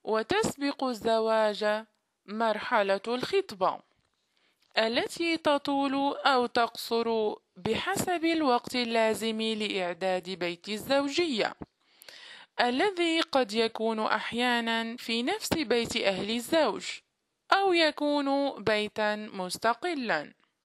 وتسبق الزواج مرحلة الخطبة التي تطول أو تقصر بحسب الوقت اللازم لإعداد بيت الزوجية، الذي قد يكون أحيانا في نفس بيت أهل الزوج أو يكون بيتا مستقلا.